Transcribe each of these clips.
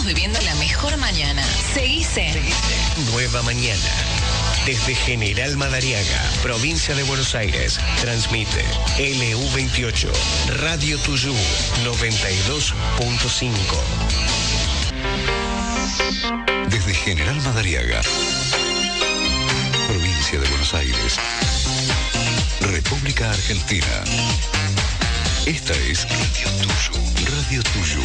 Estamos viviendo la mejor mañana. Seguise. Nueva mañana. Desde General Madariaga, provincia de Buenos Aires, transmite LU28, Radio Tuyú, 92.5. Desde General Madariaga, provincia de Buenos Aires, República Argentina. Esta es Radio Tuyú. Radio Tuyú.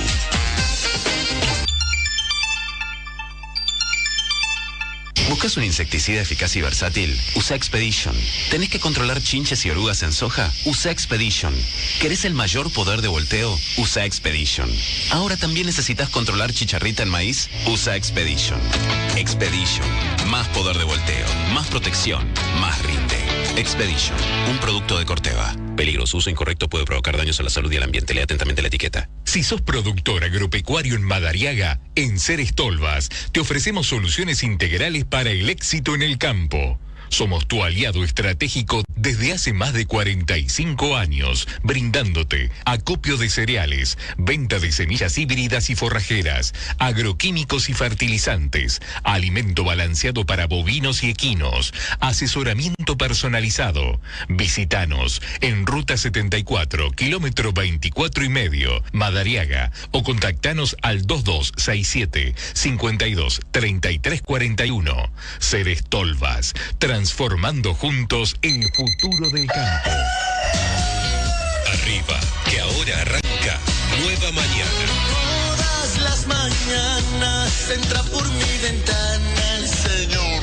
¿Buscas un insecticida eficaz y versátil? Usa Expedition. ¿Tenés que controlar chinches y orugas en soja? Usa Expedition. ¿Querés el mayor poder de volteo? Usa Expedition. ¿Ahora también necesitas controlar chicharrita en maíz? Usa Expedition. Expedition. Más poder de volteo, más protección, más rinde. Expedition. Un producto de Corteva. Peligro, su uso incorrecto puede provocar daños a la salud y al ambiente. Lea atentamente la etiqueta. Si sos productor agropecuario en Madariaga, en Ceres Tolvas, te ofrecemos soluciones integrales para el éxito en el campo. Somos tu aliado estratégico desde hace más de 45 años, brindándote acopio de cereales, venta de semillas híbridas y forrajeras, agroquímicos y fertilizantes, alimento balanceado para bovinos y equinos, asesoramiento personalizado. Visítanos en Ruta 74, kilómetro 24,5, Madariaga, o contactanos al 2267 52 33 41. Ceres Tolvas, transformando juntos el futuro del campo. Arriba, que ahora arranca Nueva Mañana. Todas las mañanas entra por mi ventana el Señor.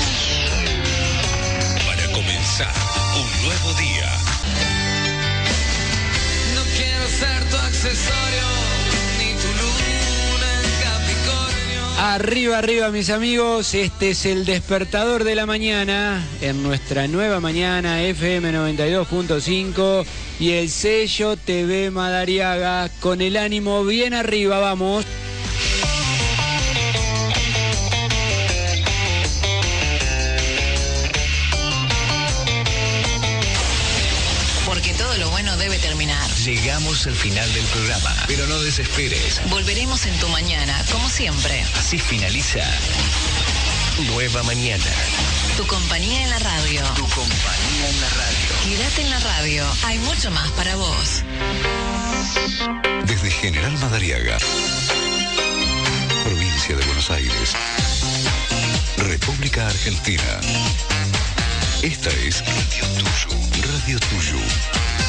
Para comenzar un nuevo día. No quiero ser tu accesorio, ni tu luna en Capricornio. Arriba, arriba, mis amigos. Este es el despertador de la mañana en nuestra Nueva Mañana FM 92.5 y el sello TV Madariaga con el ánimo bien arriba. Vamos. Porque todo lo bueno debe terminar. Llegamos al final del programa, pero no desesperes. Volveremos en tu mañana, como siempre. Así finaliza Nueva Mañana. Tu compañía en la radio. Tu compañía en la radio. Quédate en la radio. Hay mucho más para vos. Desde General Madariaga, provincia de Buenos Aires, República Argentina. Esta es Radio Tuyú. Radio Tuyú.